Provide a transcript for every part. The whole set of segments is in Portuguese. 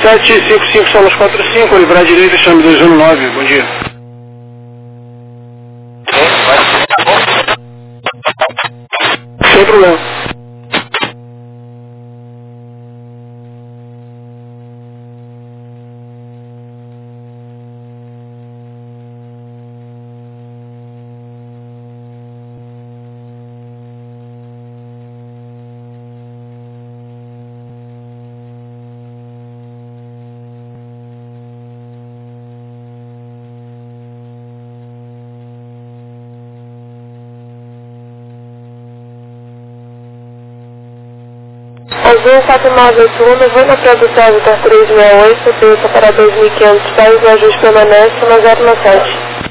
1755 Solas 45, livrar a direita, chame 219, bom dia. Sem problema. Azul 4981, vou na produção do 368, pista para 2.500 pés, o ajuste permanece na 017.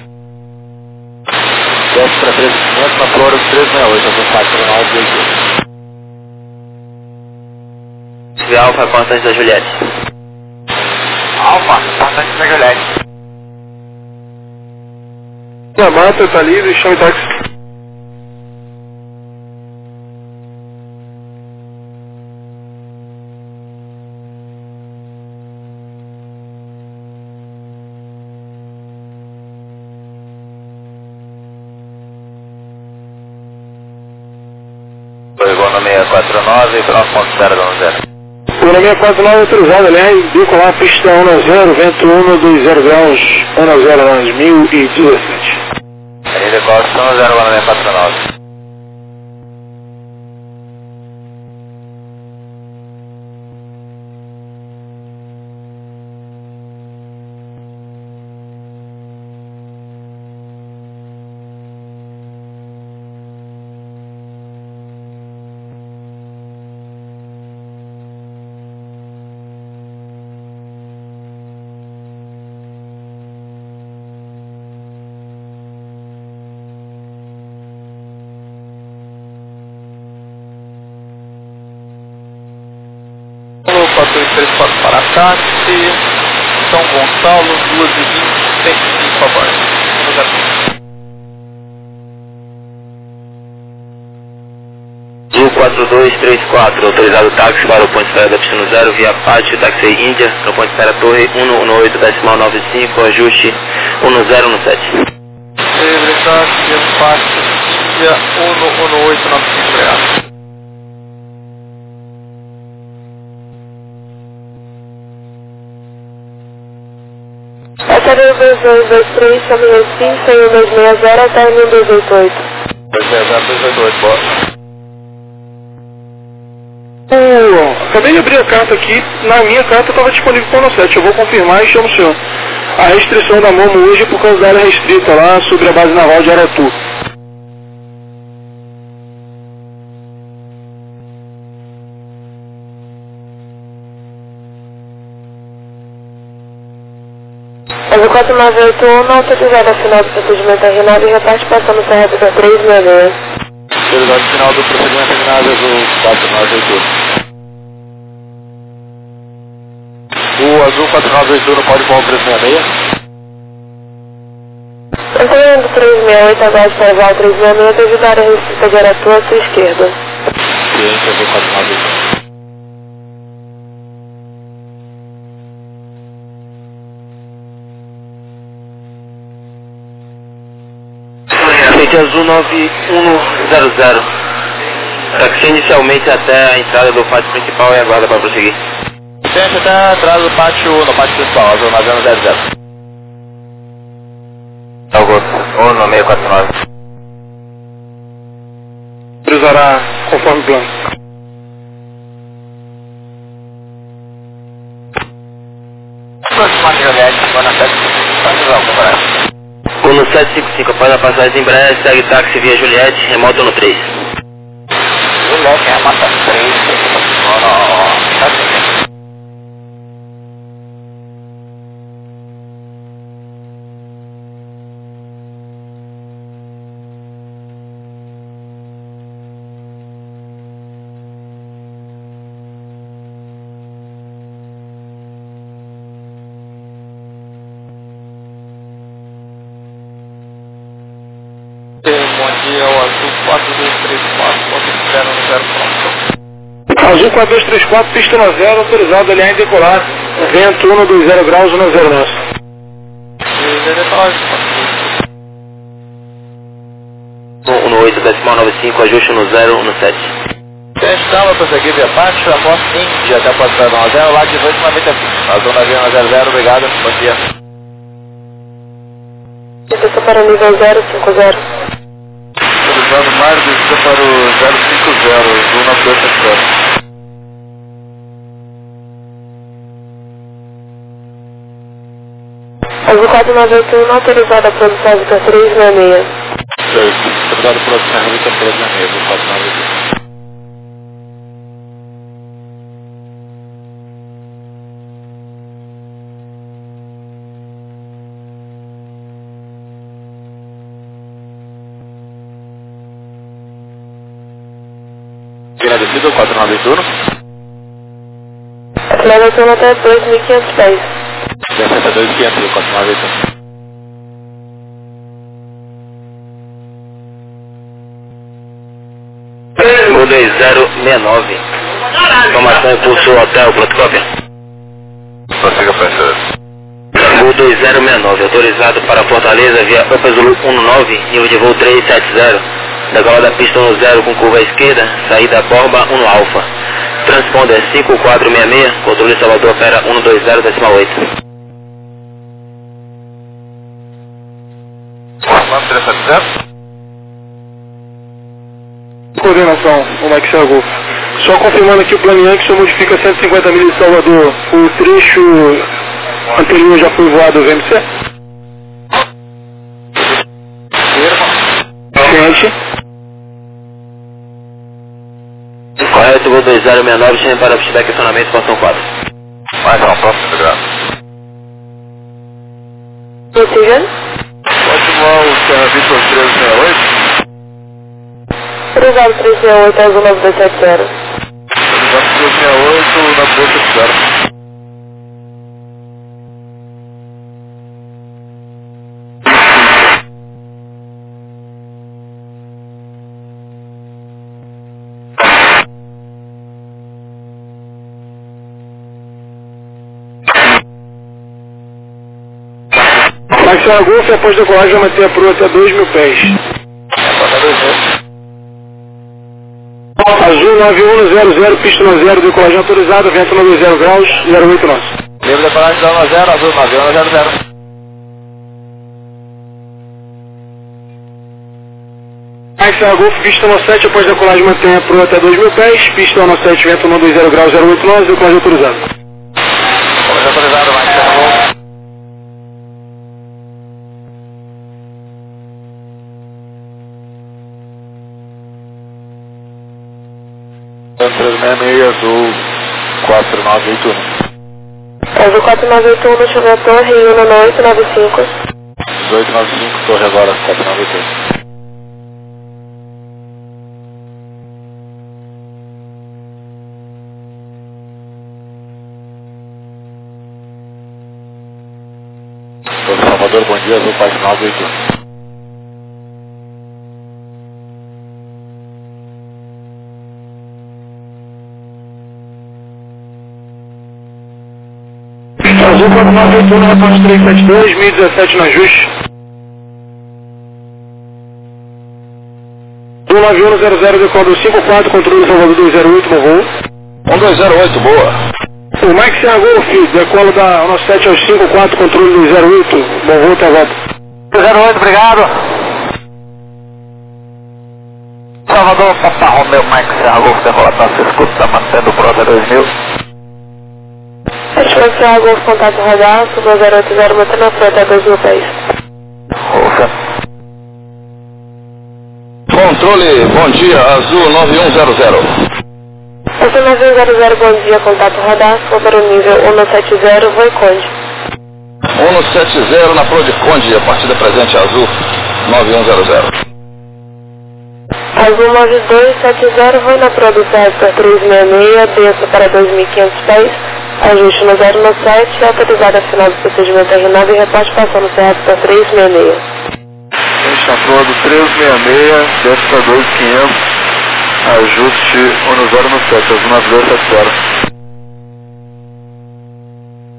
Desce para 3.500 na Flora 368, Azul 4981. Via Alfa, constante da Juliette. Alfa, constante da Juliette. Yamato, tá livre, chame táxi. Vou na 649, pronto, ponto 010. O na 649 autorizado, aliás, bico lá, pista 10, vento 2 graus, 10, 1017. Avenida Costa 10, na 649. Alfa 234 para táxi, São Gonçalo, 2h20, 105 a bordo. Azul 4234, autorizado táxi para o ponto de espera da Pistino 0, via Pátio, táxi Índia, no ponto de espera Torre 118.95, ajuste 1017. Livre táxi, Pátio, Índia, 118.95, reais. Atalho 2223, chame Recife, 1260, até 1288. 200, boa. Acabei de abrir a carta aqui, na minha carta estava disponível para o 7, eu vou confirmar e chamo o senhor. A restrição da MOMO hoje é por causa da área restrita lá sobre a base naval de Aratu. Azul 4981, autorizada a final do procedimento arenado e repartição no terreno da 366. Autorizado final do procedimento arenado, Azul 4981. O Azul 4981 pode pôr o 366? Antônio 368, abaixo para Val 366, devido à área restrita de Aratu à sua esquerda. Ciência, Azul 4981. Frente Azul 9100. Táxi inicialmente até a entrada do pátio principal e aguarda para prosseguir. Ciência até a entrada do pátio, no pátio principal, Azul 9100. Augusto, 649. Autorizará conforme o plano. Próxima Juliette, boa noite. 1755, após a passagem de Embraer, segue táxi via Juliette, remoto no 3. Juliette, remota 3. Bom dia, o Azul 4234, ponto 010 ponto. Azul 4234, pista 10, autorizado, aliás, decolar. vento 120 graus, 10 nosso. No 8 decimal 95, ajuste 1017. Estava para seguir via Pátio, a Morte Índia até a porta 90, lá 1895. Azul navio 00, obrigado, bom dia. Desça para o nível 050. Autorizado mais, desça para o 050, Azul na França. Azul 4981, autorizada a produção Vitor 366. Certo, autorizado a produção Vitor 366, Azul 4981. Agradecido, 491. 491 até 2.500 pés. 62.500, 491. Gol 2069. Informação impulso hotel, pronto cópia. Prossiga, professor. Gol 2069, autorizado para Fortaleza via Pampa Zulu 19, nível de voo 370. Decola da pista 10 com curva à esquerda, saída Borba 1 Alfa. Transponder 5466, controle Salvador opera 120 decimal 8. Vamos 370. Coordenação, o Mike Sargol. Só confirmando aqui o plano Yankee, só modifica 150 milhas de Salvador. O trecho anterior já foi voado VMC? Ciente. Correto, Gol 2069, chame para feedback acionamento, posição 4. Mais uma próxima, obrigado. Oxigênio. Pode voar o Serra Vitor 368. Autorizado 368, Azul 9270. Autorizado 368, na bolsa de zero. Mike Sargol, após decolagem, vai manter a proa até 2.000 pés. Azul 9100, pista 0, decolagem autorizada, vento 90 graus, 08 nosso. Livre decolagem da 10, Azul 9100. Mike Sargol, pista 17, após decolagem, mantém a proa até 2.000 pés, pista 17, vento 90 graus, 08 nós, decolagem autorizada. Decolagem autorizada, Mike Sargol. Azul 4981. Azul 4981, chegou a torre, Iuna 1895. 1895, torre agora, 491. Salvador, bom dia, Azul 4981. Azul 4981, reporte 372, 1017 no ajuste. Azul 9100, decola 54, controle Salvador 208 no voo. 1208, boa. O Mike Sargol, decola da 97 aos 54, controle 208, bom voo, até a volta. 208, obrigado. Salvador, Papa Romeu, Mike Sargol, decola para seu escudo, está mantendo o Prosa 2000. Satisfação, Azul, contato radar, 2080, mantendo a proa até 2.000 pés. Ouça. Controle, bom dia, Azul 9100. Azul 9100, bom dia, contato radar, para o nível 170, Voi Conde. 170 na Proa de Conde, a partida presente Azul 9100. Azul 9270, Voi na proa do César 366, desça para 2.500 pés. Ajuste no 097, autorizado a final do procedimento terminado e reporte passando CR para 366. Gente, na proa do 366, desce para 2500, ajuste 1 no 097, Azul 9270.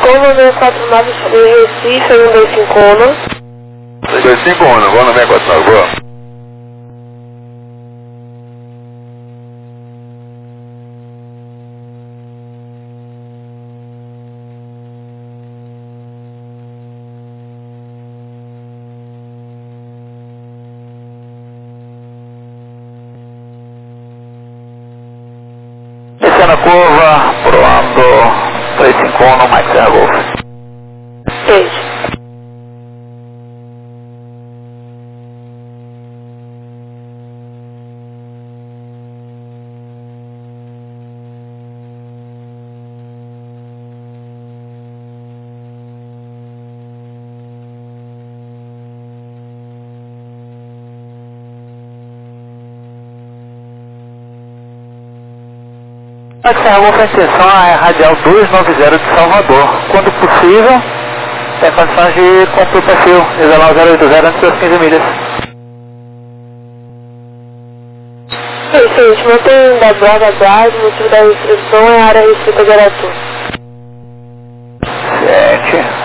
Goma 649, Recife, 125 251, vou no 649, boa. Descendo a curva, pulando 351, Mike Serra Golf. 6. Mike Serra Golf, a intenção é radial 290 de Salvador. Quando possível, tem condições de cumprir o perfil, isolar o 080 antes das 15 milhas. Gente, mantém da Brava Brás, o motivo da restrição é a área restrita de Aratu. 7.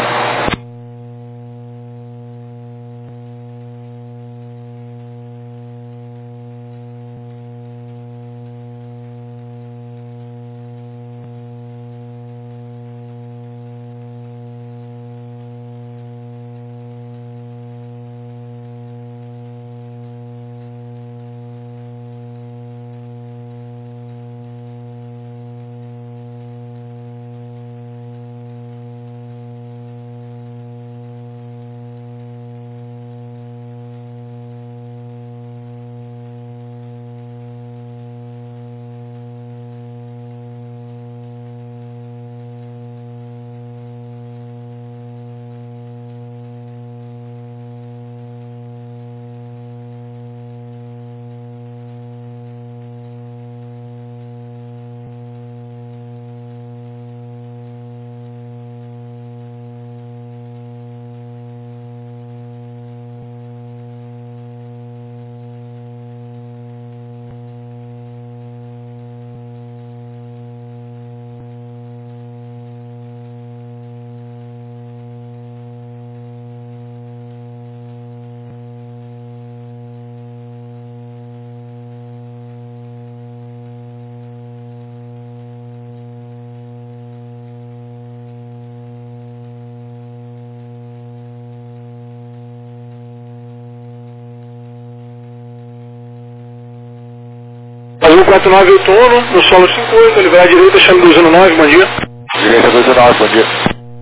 Azul 4981, no solo 58, ele vai à direita, chame 219, bom dia. Direita 219, bom dia.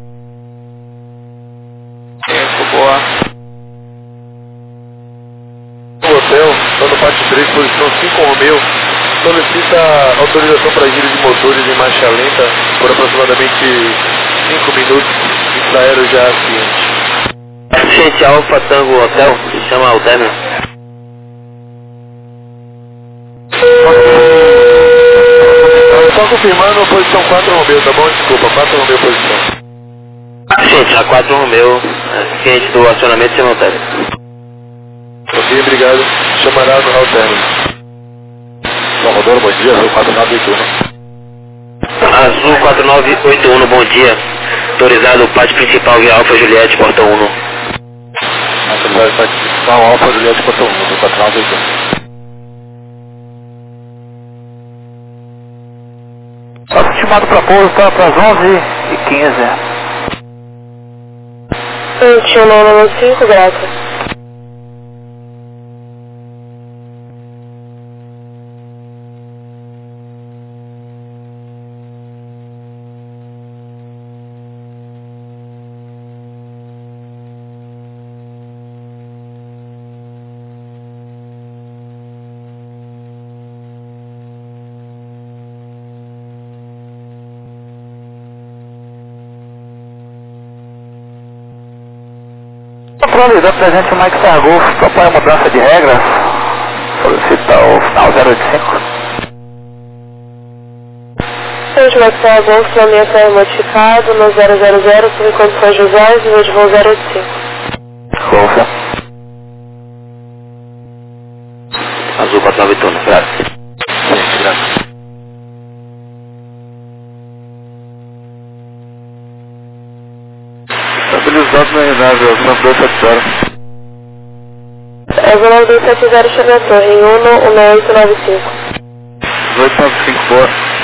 Tempo, boa. O hotel, está no pátio 3, posição 5 Romeu, solicita autorização para giro de motores em marcha lenta por aproximadamente 5 minutos, infraero já ciente. Gente, Alfa Tango Hotel, se chama o término. Só confirmando, posição 4 Romeu, tá bom? Desculpa, 4 Romeu posição. Gente, a 4 Romeu, ciente do acionamento simultâneo. Ok, obrigado. Chamará ao término. Salvador, bom dia, Azul 4981. Azul 4981, bom dia. Autorizado o pátio principal via Alfa Juliette, portão 1. Autorizado o pátio principal, Alfa Juliette, portão 1, Azul 4981. Nosso estimado para pouso está para as 11h15. 2195, graças. Controle presente o Mike Serra Golf, propõe a mudança de regras, solicita o final 085. Gente, Mike Serra Golf, planeamento é modificado no 000, sob condições visuais, nível de voo 085. Golf. Azul 4981, graças. Sim, graças. autorizado na nave, Azul 270. Azul 270 chega à torre, em 11895. 1895, boa.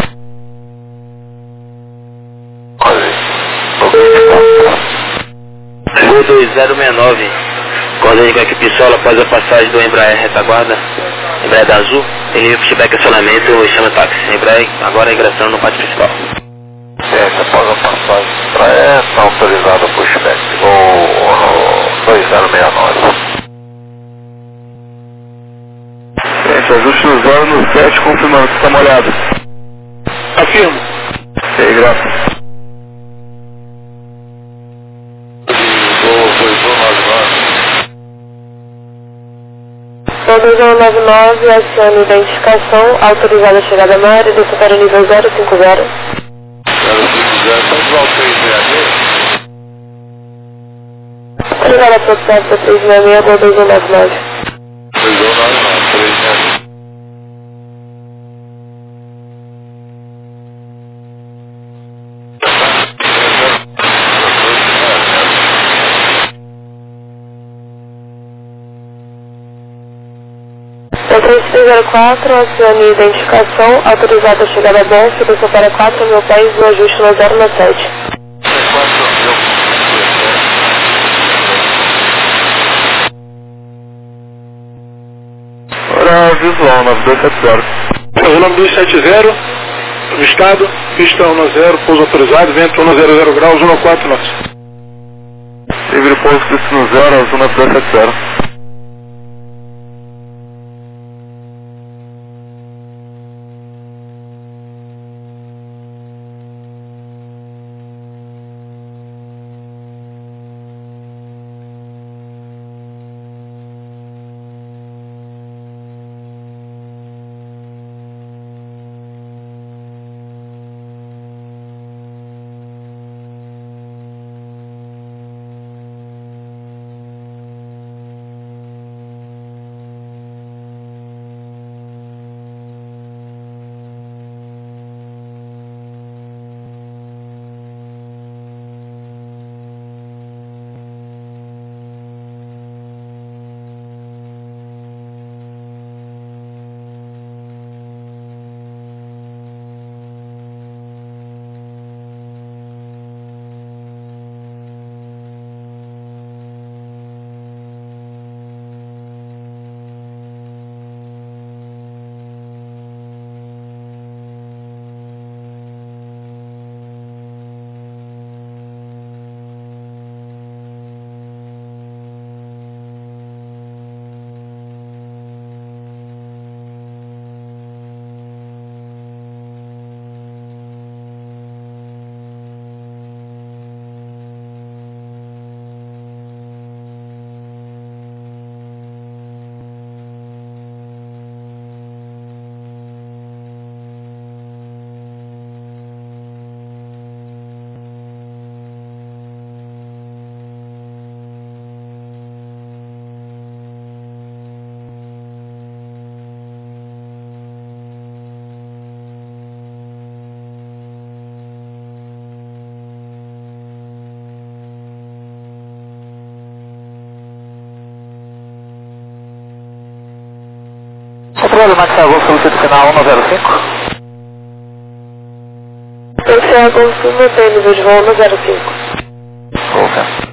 Gol 2069. Coordene com a equipe solo após a passagem do Embraer retaguarda. Embraer da Azul. Em feedback acionamento e chama táxi. Embraer agora ingressando no pátio principal. Certo, após a passagem Embraer, está autorizado o pushback. Gol 2069. Gente, ajuste no 0 no 7, confirmando que está molhado. Afirmo. Ok, graças. Gol 2199, acione identificação, autorizada a chegada maior e desça para o nível 050. 050, estamos ao 366. Autorizada a produção para 366, gol 2199. 2199, 366. Gol 3304, acione identificação, autorizada a chegada a Bonfim, desça para 4.000 pés, no ajuste no 097. Hora visual, 9270. Azul 9270, avistado, pista 10, pouso autorizado, vento 100 graus, 14 knots. Livre pouso destino 0, Azul 9270. Controle Max Agul, solução final 105. Esse é a consumo, tem nível de voo 105. Ok.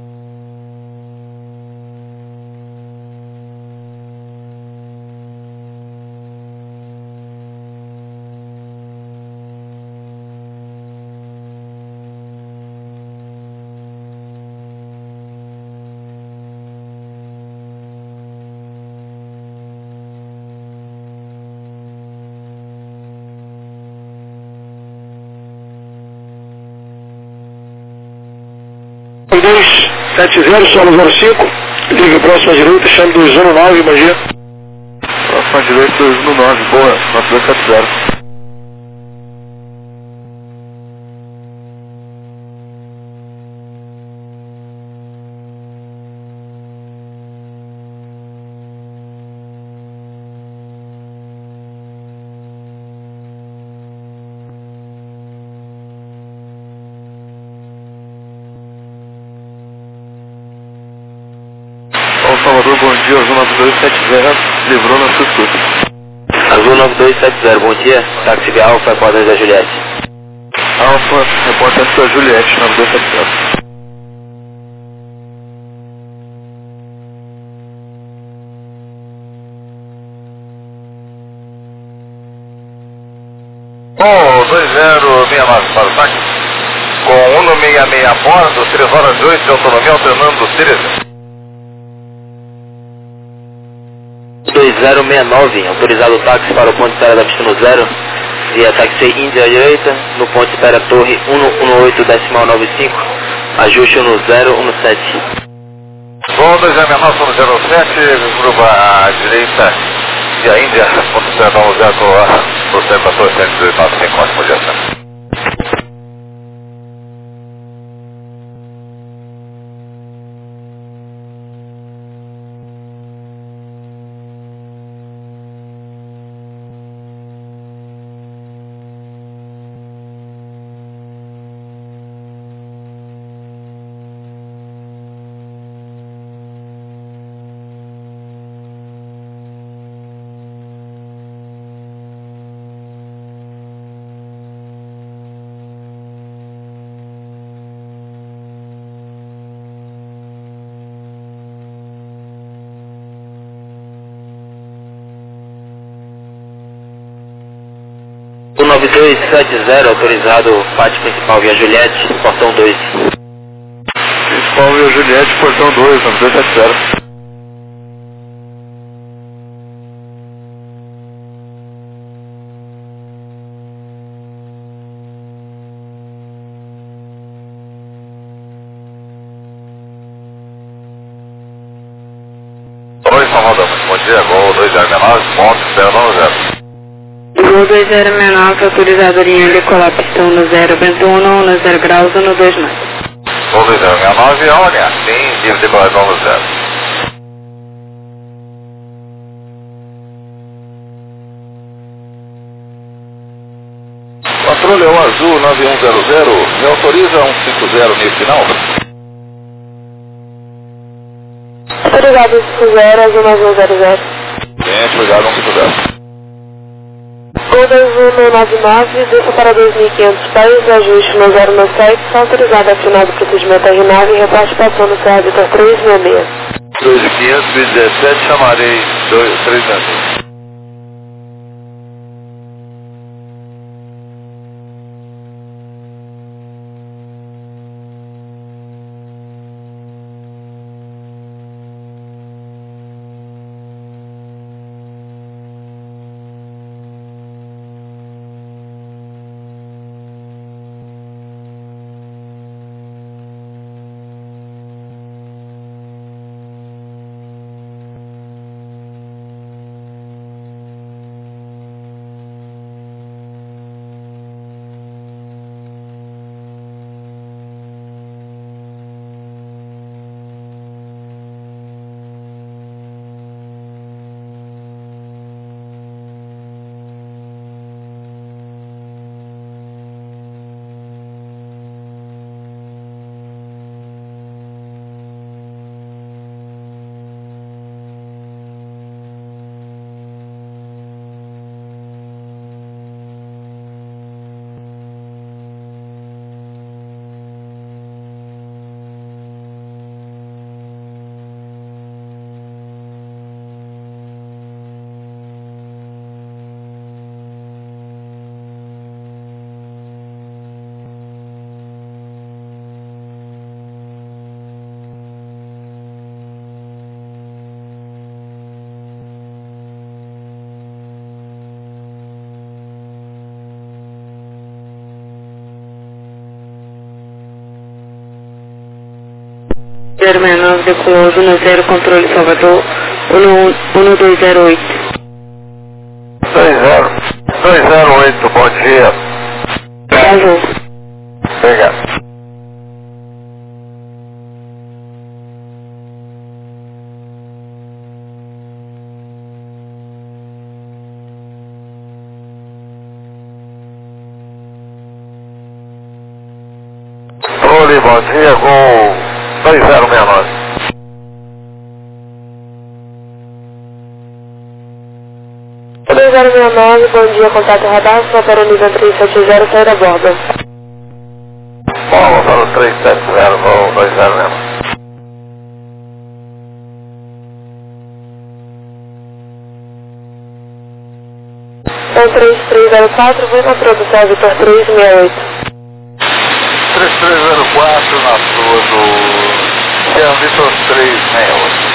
Azul 270, solo 05, liga próxima direita, chama 219, magia. Próxima direita, 219, boa, 9270. bom dia, Azul 9270, livrou na Sussuta. Azul 9270, bom dia. Táxi Via Alfa, repórter da Juliette. Alfa, repórter da Juliette, 9270. Bom, 2069 para o táxi, com 166 a bordo, 3 horas e 8 de autonomia, alternando Sirius. 2069, autorizado o táxi para o ponto de espera da pista 0, via táxi Índia à direita, no ponto de espera Torre 118,95, ajuste 1017. Bom, 2069 no 07, grupo à direita, via Índia, ponto de espera 10, você para Torre 118,95, ótimo dia. O 9270, autorizado pátio principal via Juliette, portão 2. Principal via Juliette, portão 2, 9270. Oi, São Rodão, muito bom dia, Gol 2069, ponto, espera 90. Gol 2069, autorizado a linha decolar pistão no 0, vento 1, no 0 graus, 1, 2 mais. Gol 2069, olha, sim, livre de corredor no 0. Patrulha o Azul 9100, me autoriza 150 nível final? Autorizado 50, Azul 9100. Sim, cuidado 150. Gol 2199, desça para 2.500 pés, ajuste no 097, está autorizado a final do procedimento R9 e reparte passando no Vitor 366. 2517, chamarei 366. Zero 69, decolou no 0, controle Salvador, 1208. 208, bom dia. Azul. Obrigado. Oi, bom dia, Gol 2069. 369, bom dia, contato radar, sua para o nível 370, saída a bordo. Paulo para o 370, voo 20 mesmo. 3304, vou na produção Vitor 368. 3304 na sua do Jean Vitor 368.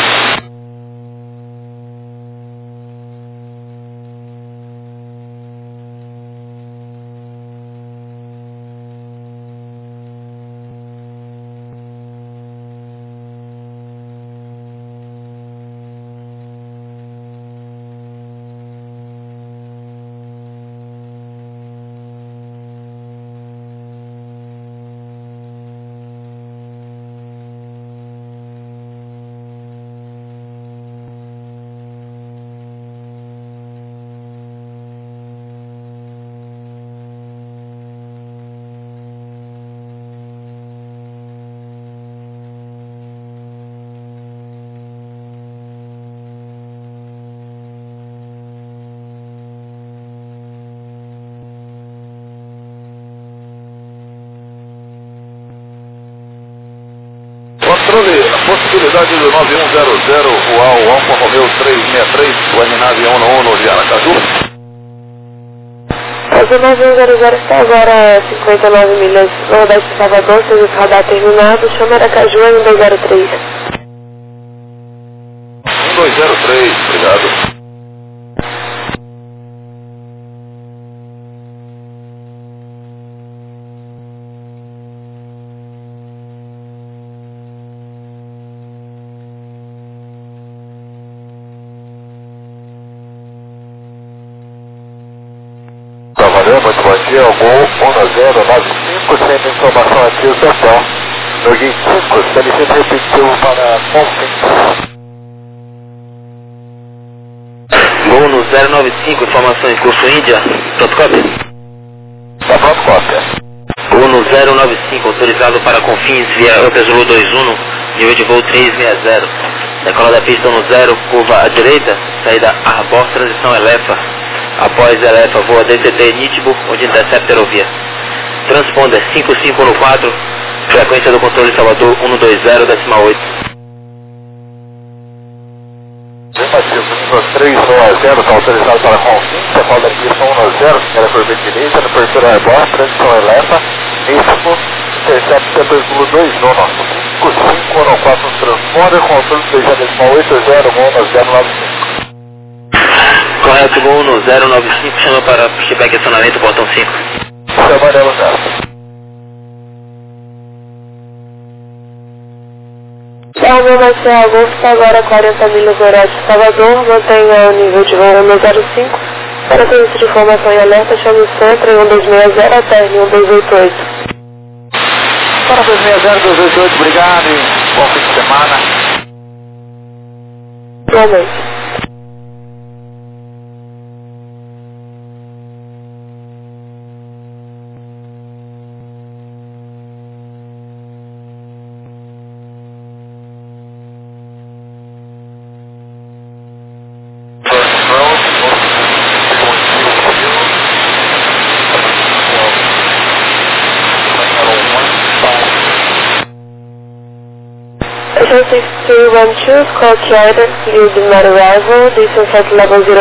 Controle, a possibilidade do 9100 voar o Alfa Romeo 363, o aeronave 11 de Aracaju. O 9100 está agora a 59 milhas noroeste de Salvador, serviço radar terminado, chama Aracaju 1203. 1203, obrigado. Muito bom dia, o Gol 1095, sempre informação aqui do hotel. No Gui 5, CLC repetido para Confins. Gol no 095, informação em curso Índia, pronto cópia? Tá pronto, cópia. Gol no 095, autorizado para Confins via Alta Zulu 21, nível de voo 360. Decola da pista no 0, curva à direita, saída Arbor, transição Elefa. Após Elefa, voa DCT Nitibo, onde intercepta aerovia. Transponder 5514, frequência do controle Salvador 120,8. Afirmativo, nível 360, está autorizado para Confins, decola da pista 10, primeira curva direita, no perfil Arbor, transição Elefa, Nitibo, intercepta Zulu 21, 5514 transponder, controle 3,8, Correto, Gol no 095, chama para pushback acionamento, botão 5. Trabalhamos nessa. Salve, Marcelo, Golf está agora a 40 milhas noroeste de Salvador, mantenha o nível de voo 105. Para serviço de informação e alerta, chame o centro em 1260 até 1288. Para 260-288, obrigado e bom fim de semana. Igualmente. Ocean 6312, call Charter, using my arrival, distance at level 050.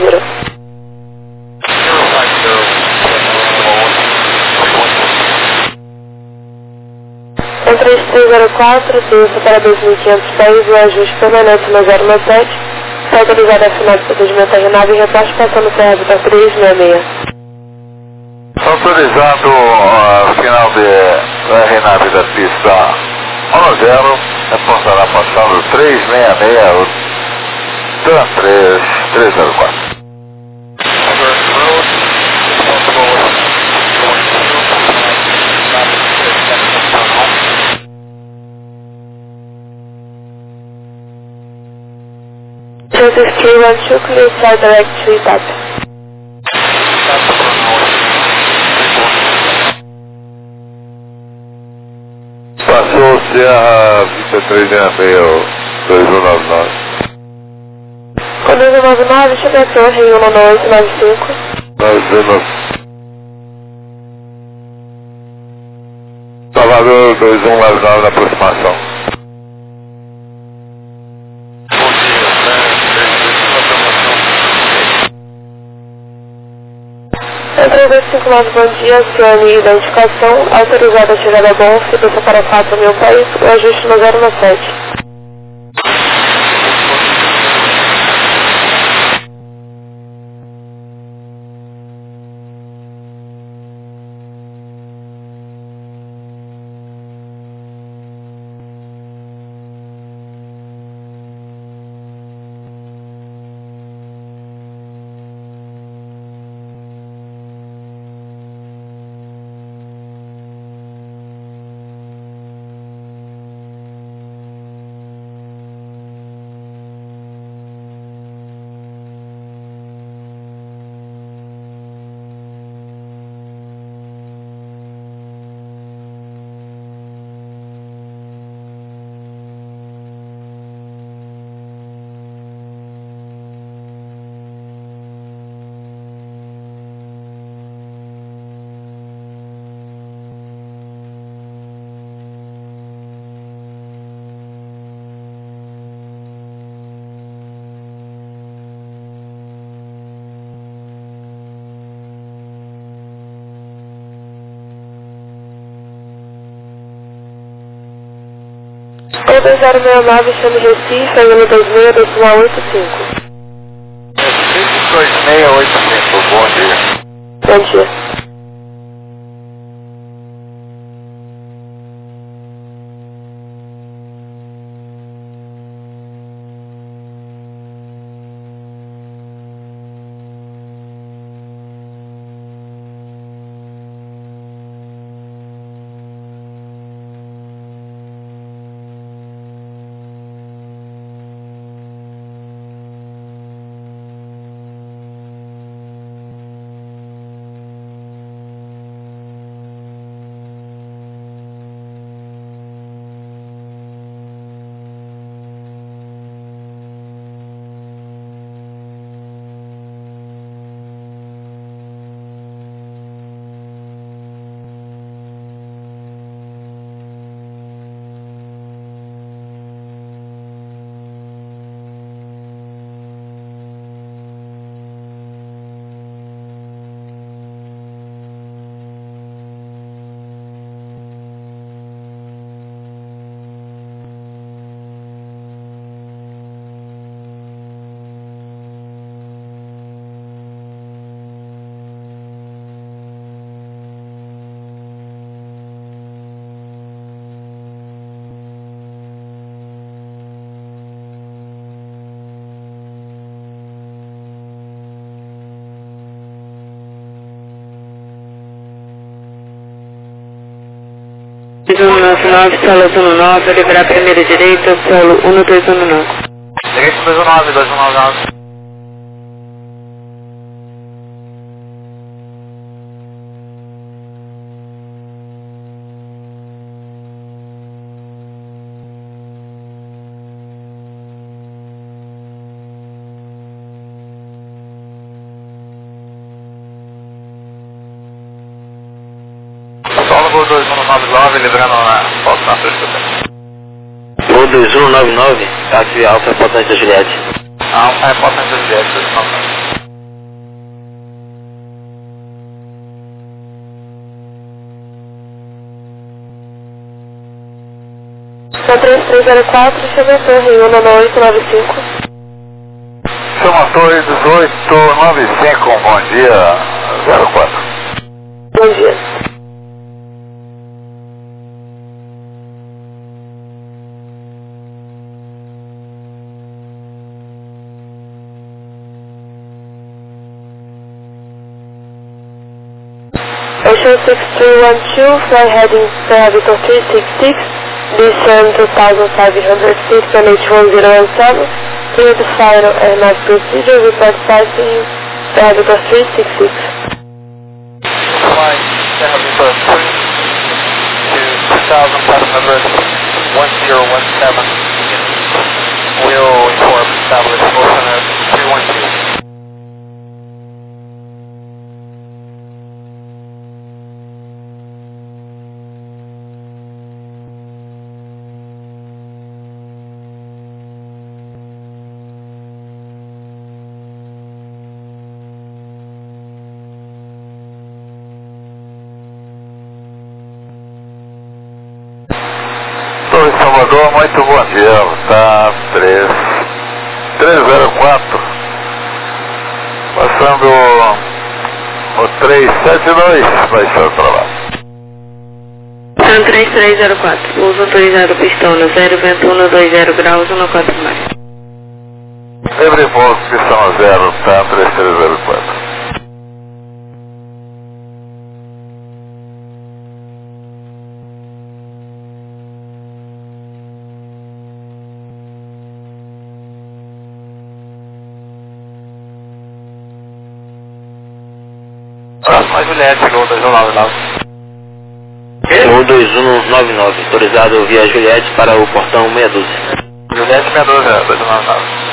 3304, desça para 2.500 pés, o ajuste permanente no 017, está autorizado a final de procedimento aeronave e repasse passando para a órbita 366. Autorizado final de aeronave da pista 10, reportará passando 366, o TAN 3304. Ocean 6312, clear flight direct to Itap. Passou Sierra 2366, 2199. O 299 chega a torre em 19895. 919. Salvador 2199 na aproximação. É 3259, bom dia, acione identificação, autorizada a chegada a bom, segurança para 4 mil pés, o ajuste no 017. O 2069, chame Recife, ainda 2685. 2685, bom dia. Bom dia. Sala Zona 9, liberar primeira direita, solo 1219. Direito 219, 219. Solo 2199, liberando na foto na frente. Gol 2199, táxi Alfa Potência Juliette. Alfa é Potência Juliette, 299. São 3304, chama a torre 19895. Chama a torre 1895, bom dia, 04. Bom dia. Ocean 6312, fly heading Victor 366, descend 2500 feet on H1017, clear the final airmass procedure, report passing Victor 366. Flight Victor 3 to 2500, 1017, will inform established Ocean 181. Torre Salvador, muito bom dia, tá 304, passando o 372, baixando para lá. São 3304, uso autorizado pistão no 0, vento 120 graus, 14 mais. Livre pouso, pistão 0, tá 3304. Próxima Juliette, chegou 2199. 12199, autorizado via Juliette para o portão 612. Juliette 612, 2199.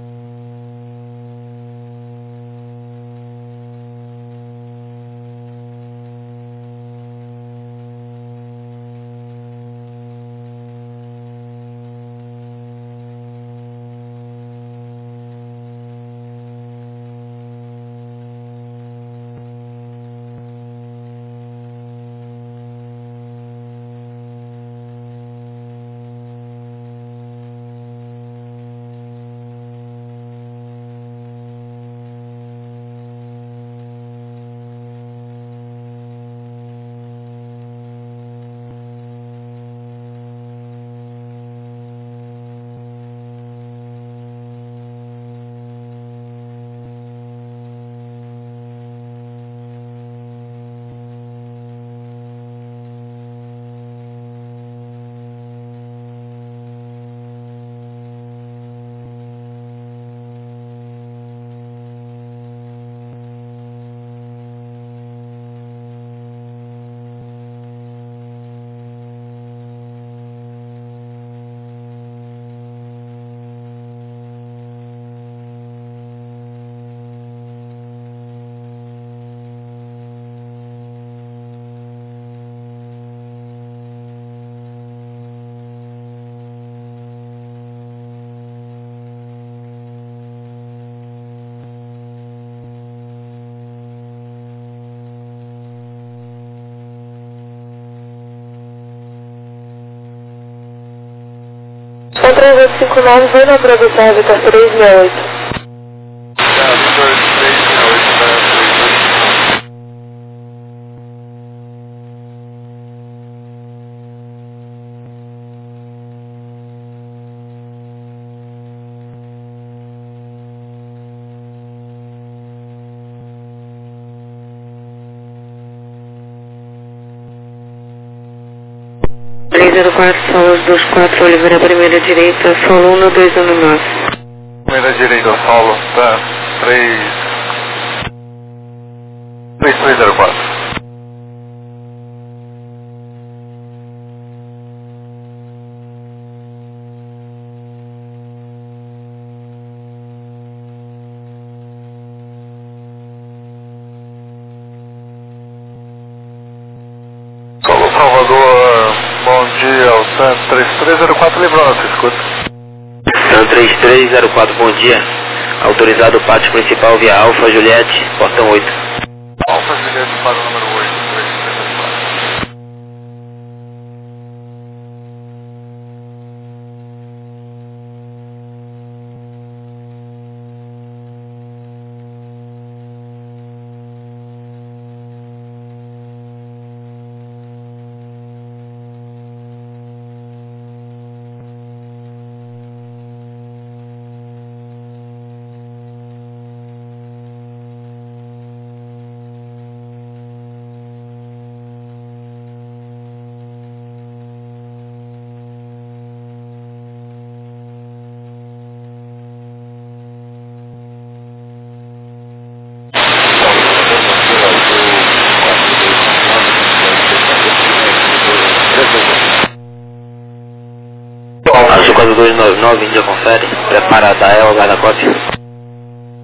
São 3859, vem na produção Vitor 368. Solo 24, Oliveira, primeira direita, solo 1219. Primeira direita, solo, tá 3304. Solo Salvador, bom dia, o Sam 3304 Librona, se escuta. Sam 3304, bom dia. Autorizado o pátio principal via Alfa Juliette, portão 8. Alfa Juliette para o número 8, 3304. Azul 4299, Índia confere. Preparada, é o guarda-cópia.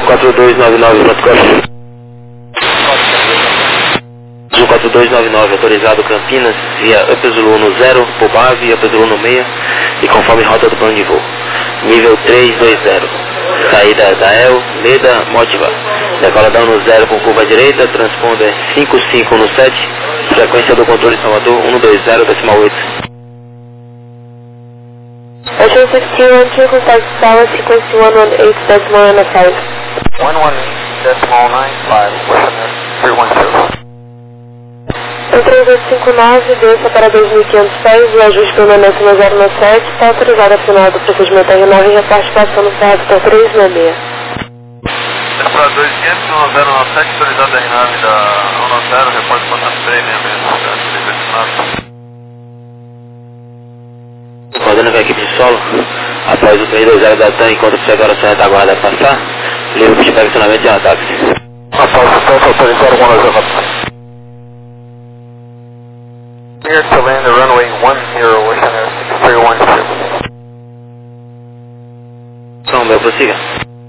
4299, protocolo. 4299, autorizado Campinas, via Up Zulu no 0, Pobave, Up Zulu no 6, e conforme rota do plano de voo. Nível 320, saída da El, Leda, Motiva. Decoladão no 0 com curva direita, transponder 5517, frequência do controle Salvador 120,8. Ocean 61, to contact tower sequence 118.95. 118.95, Western 310. O 3859, desça para 2.500 pés e ajuste permanece no 097, está autorizado a final do procedimento R9 e reparte passando no certo por 366. É para 2.500 no 097, autorizado R9 da 190, repórter passando 366, Rodando com a equipe de solo, após o 320 da TAM, enquanto você agora sai da guarda passar, livre para estacionamento de ataque. Após o tanto autorizado 190. Clear to land the runway 10, Western 6312. São meu, prossiga.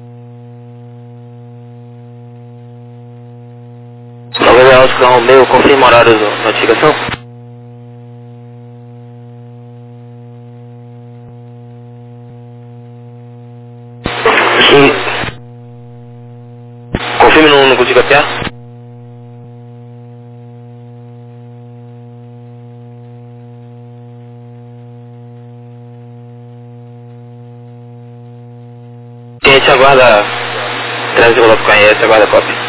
Novembro Oscar Romeo, confirma o horário da notificação. Sim. Confirme no consigo apiar. A gente aguarda, trânsito coloca com a IS, aguarda a cópia.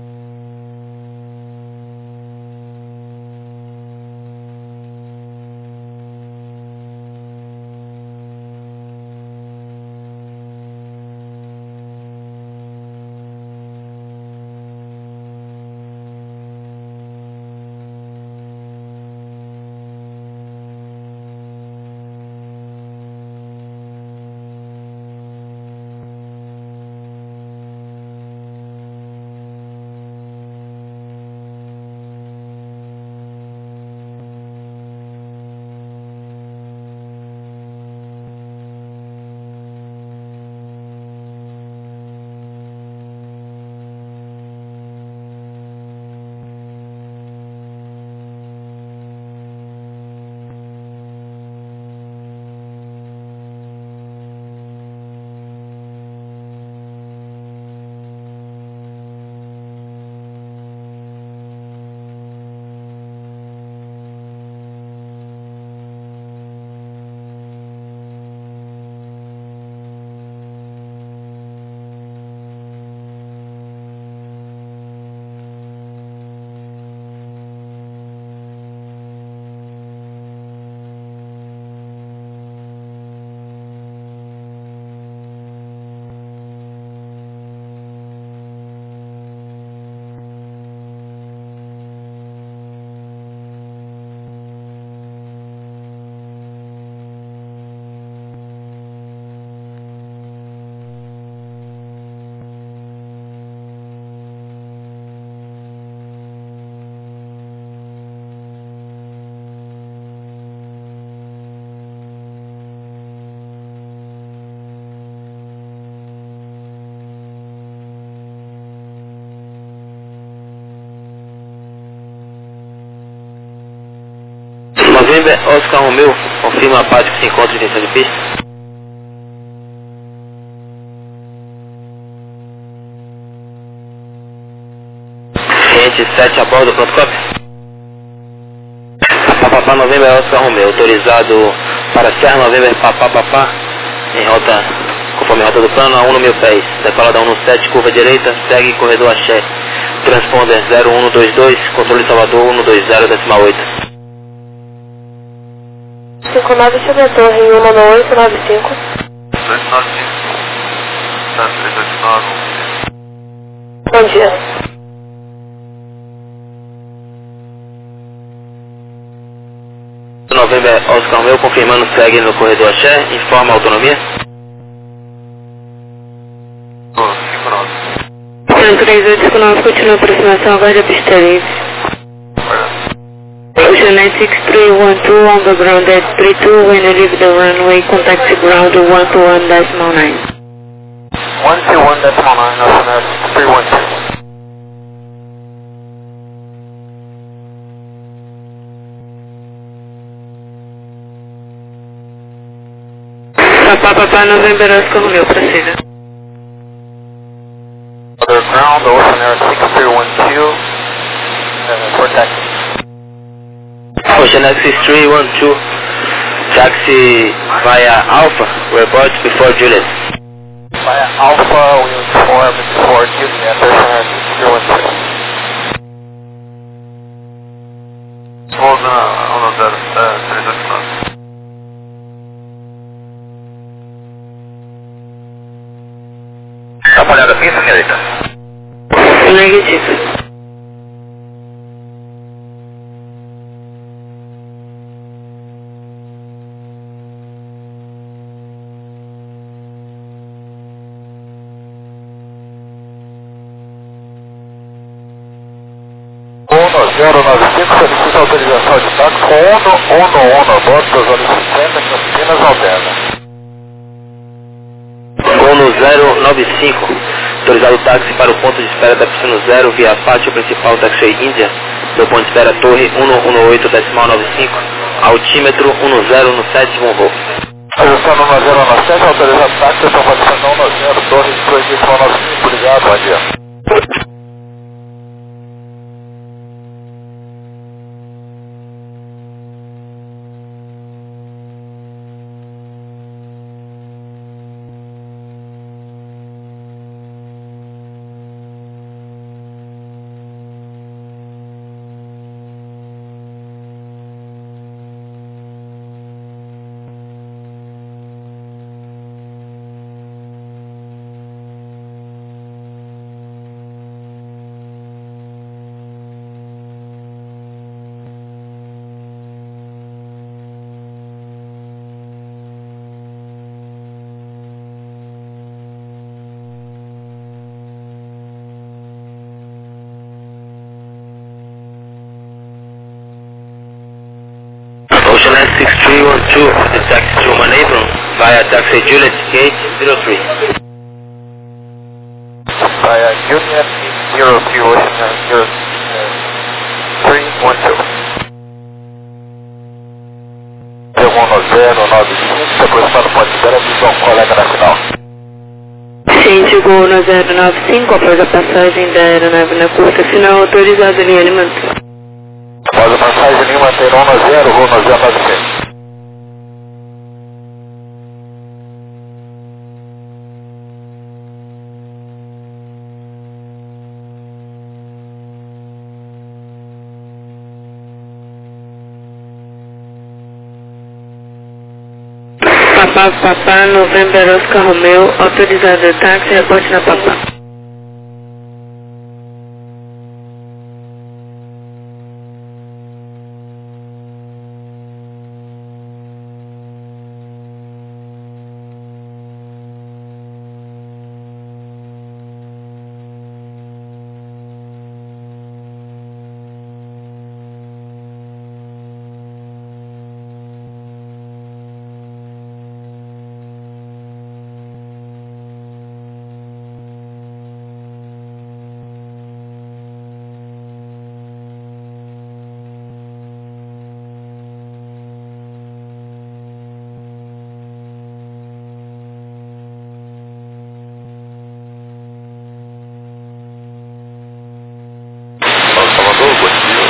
Novembro Oscar Romeo, confirma a parte que se encontra em intenção de pista. Cliente 7 a bordo, pronto cópia. Papapá Novembro Oscar Romeo, autorizado para Serra Novembro Papapá, em rota, conforme a rota do plano, a 1 no 1000 pés. Decola da 117, curva direita, segue corredor Axé. Transponder 0122, controle Salvador 120,8. 59 sobre a torre em 19895. 295. Tá, 389. Bom dia. Novembro Oscar Romeo, confirmando segue no corredor Axé, informa a autonomia. 59. 3859, continua a aproximação, aguarde a pista livre. Ocean 6312 on the ground at 32, when you leave the runway, contact ground 121.9. 121.9. 9, Ocean 6312. Papa November Oscar Romeo, prossiga. Other ground, Ocean 6312, for taxi. Ocean X6312, taxi via Alpha, report before Juliet. Via Alpha, we inform before Juliet, Ocean 6312. Hold on that, 329. Dá uma olhada aqui, senhorita. Negativo. Uno 095 solicita autorização de táxi com Uno a bordo da zona 50, Campinas Alterna. Uno 095, autorizado o táxi para o ponto de espera da piscina 0 via pátio principal taxi Índia, do ponto de espera torre 118 decimal 95, altímetro 10 no sétimo voo. Ajustando 1097, autorizado táxi, estão fazendo 10, torre 2 decimal 95, obrigado, bom dia. Ocean S6312, the taxi to Manabron via taxi Juliet Gate 03. Via Juliet 03, Ocean 312. 1095, se aproximando do ponto de espera, visão colega nacional. Sim, chegou na 095 após a passagem da aeronave na curta final autorizada em alimento. Após a passagem Lima, manter 1 rumo 096. Papá, November Oscar Romeo, autorizado táxi, reporte na Papá. Salvador, bom dia.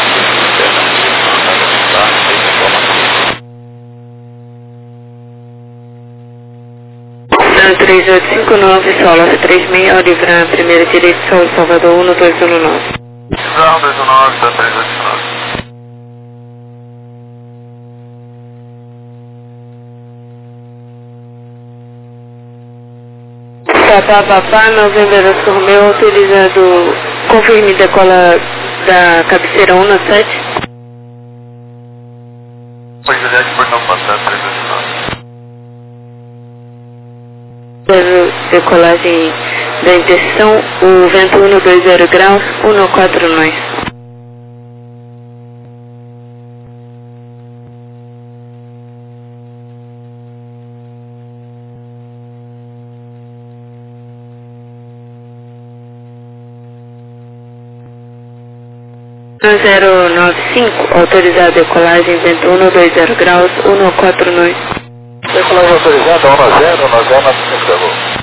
3859, Solas 36, ao livrar primeira direita, Sol Salvador 1219. Não, 219, tá 389. Papá, November Oscar Romeo, autorizado, confirme decola da cabeceira 197. Foi Juliette por não passar 389. Decolagem da injeção, o vento 120 graus, 149. 095, autorizado decolagem, vento 120 graus, 149. Decolagem autorizada, 10, na pista da Lua.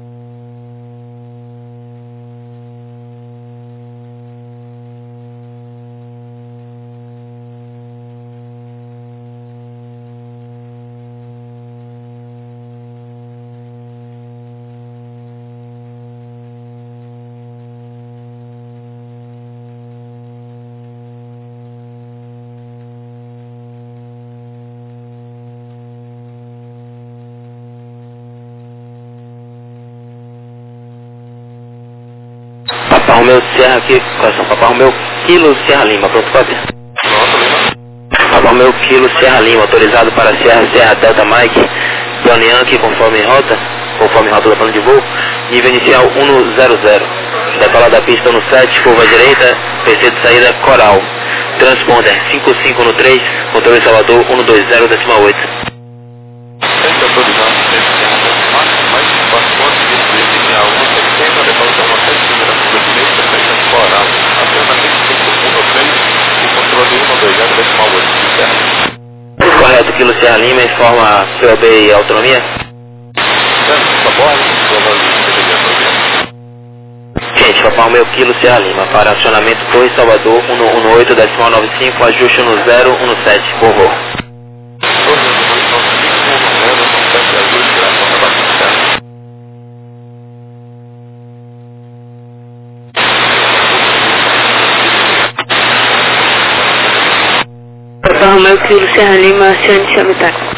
Papa Romeu Serra aqui, coração. Papa Romeu Kilo Serra Lima, pronto, cópia. Papa Romeu Kilo Serra Lima, autorizado para Serra Delta Mike, Johnny Yankee, conforme rota do plano de voo, nível inicial 100. Decolar da pista no 7, curva direita, PC de saída Coral. Transponder 55 no 3, controle Salvador 120, décima 8. Correto, Kilo Serra Lima, informa COB e autonomia? Gente, Papa Romeu Kilo Serra Lima, para acionamento Torre Salvador 118, decimal 95, ajuste no 017, por favor. Papa Romeu Kilo Serra Lima, acione chame-táxi.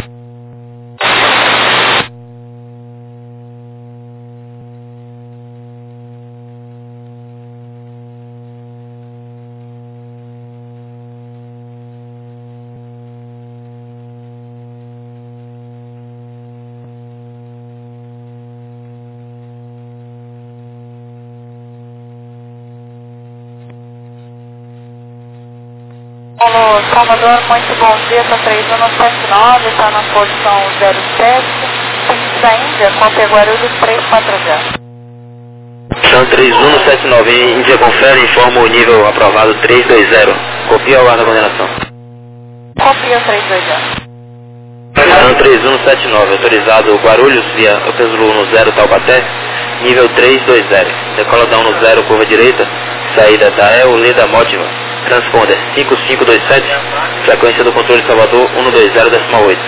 Salvador, muito bom dia, está 3179, está na posição 07, seguinte da Índia, Cópia Guarulhos 340. São 3179, Índia confere, informa o nível aprovado 320. Copia ou guarda a condenação? Copia 320. São 3179, autorizado Guarulhos via Zulu no 0 Taubaté, nível 320. Decola da 10, curva direita, saída da El Leda Mótiva. Transponder 5527, frequência do controle Salvador 120, decimal 8.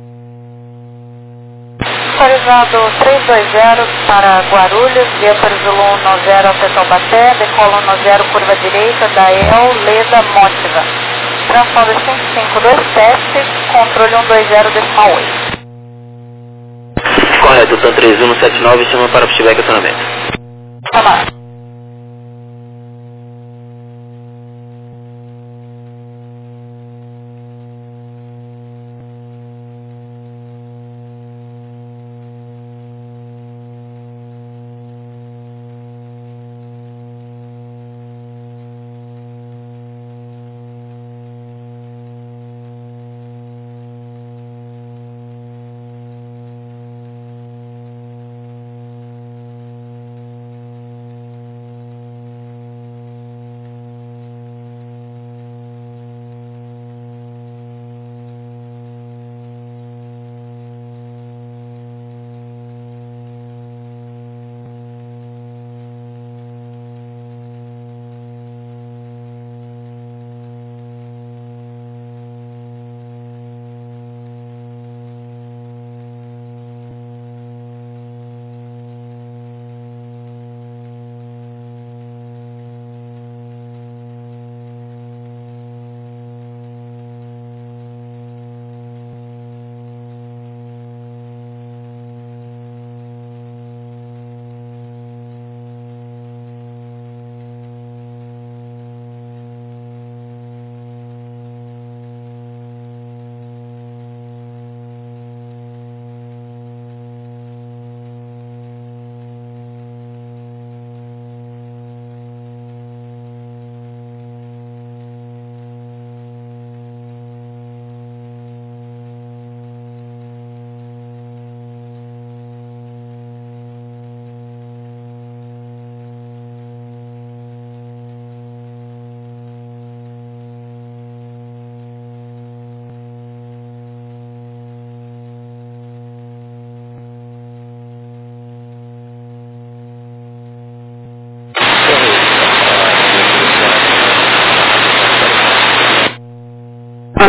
Autorizado 320 para Guarulhos, via Zulu no 0 até Taubaté, decola no 0, curva direita da El Leda Mótiva. Transponder 5527, controle 120, decimal 8. Correto, TAN 3179, chama para feedback e acionamento. Tá.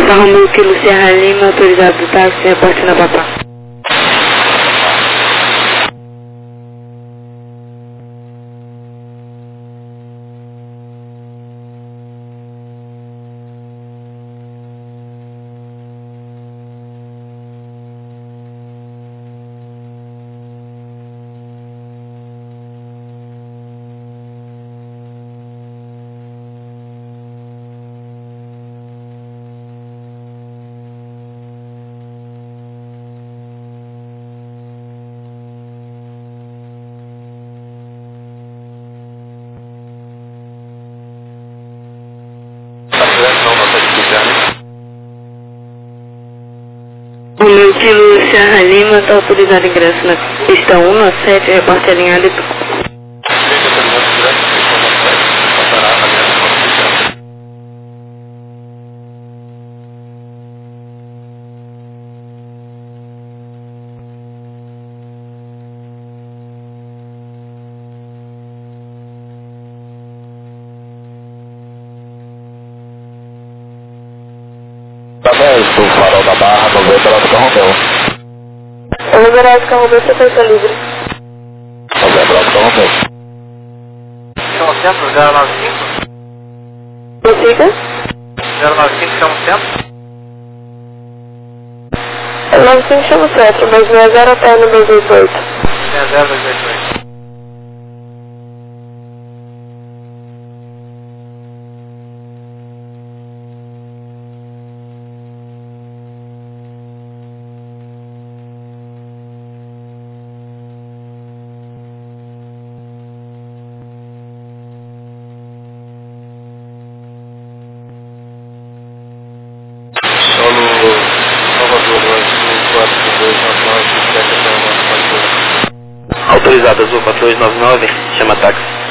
Alfa Romeo Kilo Serra Lima, autorizado do táxi, reporte na Papá. O meu Kilo Serra Lima está autorizado ingresso na pista 197, reporte alinhado e do Farol da Barra, 90 Alfa Romeo. o número Alfa Romeo, sequência livre. 90 Alfa Romeo. Chama centro 095? Consiga? 095 chama centro? 95 chama centro, mas 60 até no 288. 60 288. Autorizado Azul 4299, chama táxi.